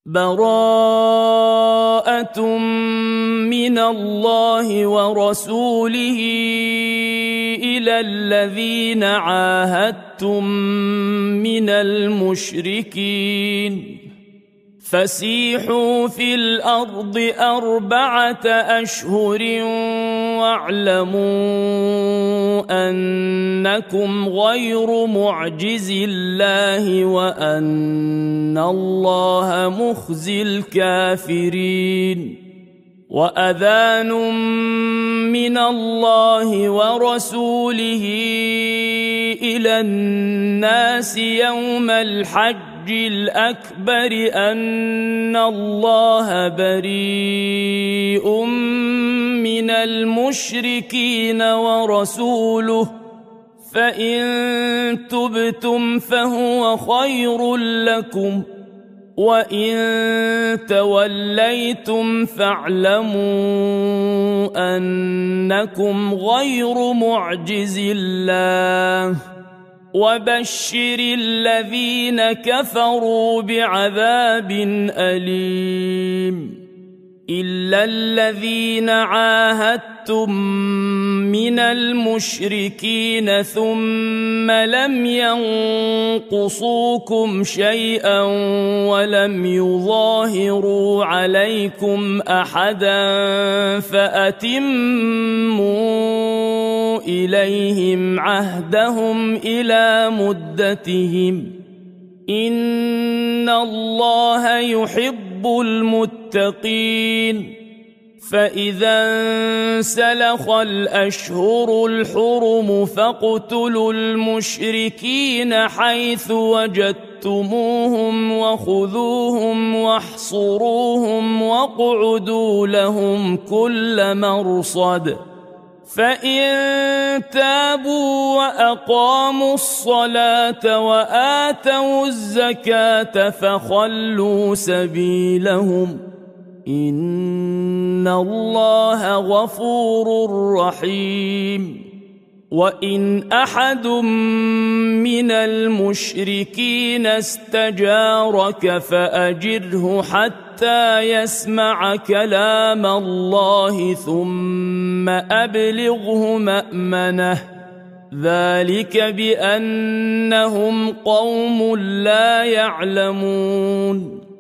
براءة من الله ورسوله إلى الذين عاهدتم من المشركين فسيحوا في الأرض 4 أشهر واعلموا أنكم غير معجز الله وأن الله مخزي الكافرين وأذان من الله ورسوله إلى الناس يوم الحج الأكبر أن الله بريء من المشركين ورسوله فإن تبتم فهو خير لكم وإن توليتم فاعلموا أنكم غير معجز الله وبشر الذين كفروا بعذاب أليم إلا الذين عاهدتم من المشركين ثم لم ينقصوكم شيئا ولم يظاهروا عليكم أحدا فأتموا إليهم عهدهم إلى مدتهم إن الله يحب المتقين فإذا انسلخ الأشهر الحرم فاقتلوا المشركين حيث وجدتموهم وخذوهم واحصروهم واقعدوا لهم كل مرصد فإن تابوا وأقاموا الصلاة وآتوا الزكاة فخلوا سبيلهم إن الله غفور رحيم وإن أحد من المشركين استجارك فأجره حتى يسمع كلام الله ثم أبلغه مأمنه ذلك بأنهم قوم لا يعلمون